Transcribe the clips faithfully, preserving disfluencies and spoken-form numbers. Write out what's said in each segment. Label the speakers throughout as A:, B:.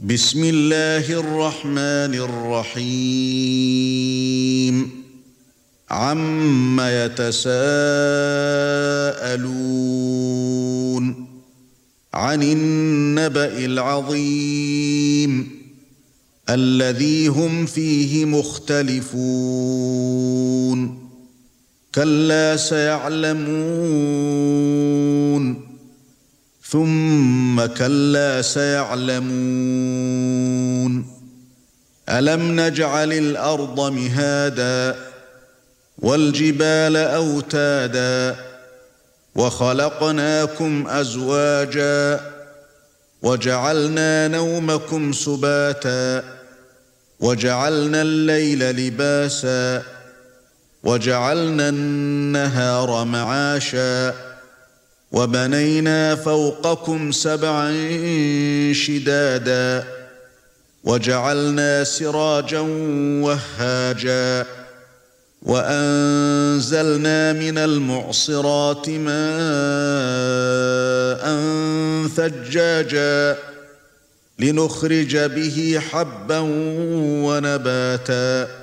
A: بسم الله الرحمن الرحيم عَمَّ يتساءلون عن النبأ العظيم الذي هم فيه مختلفون كلا سيعلمون ثم كلا سيعلمون ألم نجعل الأرض مهادا والجبال أوتادا وخلقناكم أزواجا وجعلنا نومكم سباتا وجعلنا الليل لباسا وجعلنا النهار معاشا وبنينا فوقكم سبعا شدادا وجعلنا سراجا وهاجا وأنزلنا من المعصرات ماء ثجاجا لنخرج به حبا ونباتا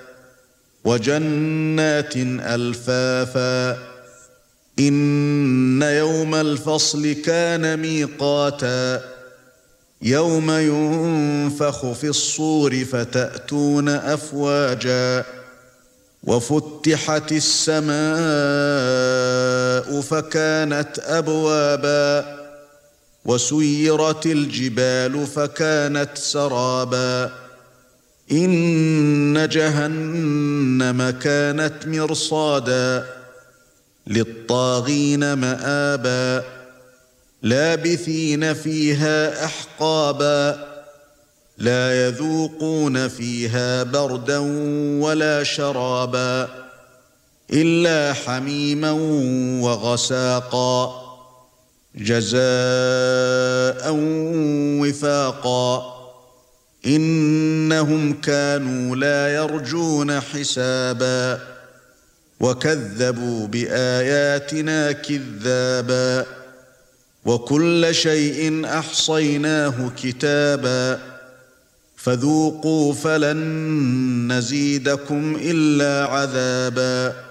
A: وجنات ألفافا إن يوم الفصل كان ميقاتا يوم ينفخ في الصور فتأتون أفواجا وفتحت السماء فكانت أبوابا وسيرت الجبال فكانت سرابا إن جهنم كانت مرصادا للطاغين مآبا لابثين فيها أحقابا لا يذوقون فيها بردا ولا شرابا إلا حميما وغساقا جزاء وفاقا إنهم كانوا لا يرجون حسابا وكذبوا بآياتنا كذابا وكل شيء أحصيناه كتابا فذوقوا فلن نزيدكم إلا عذابا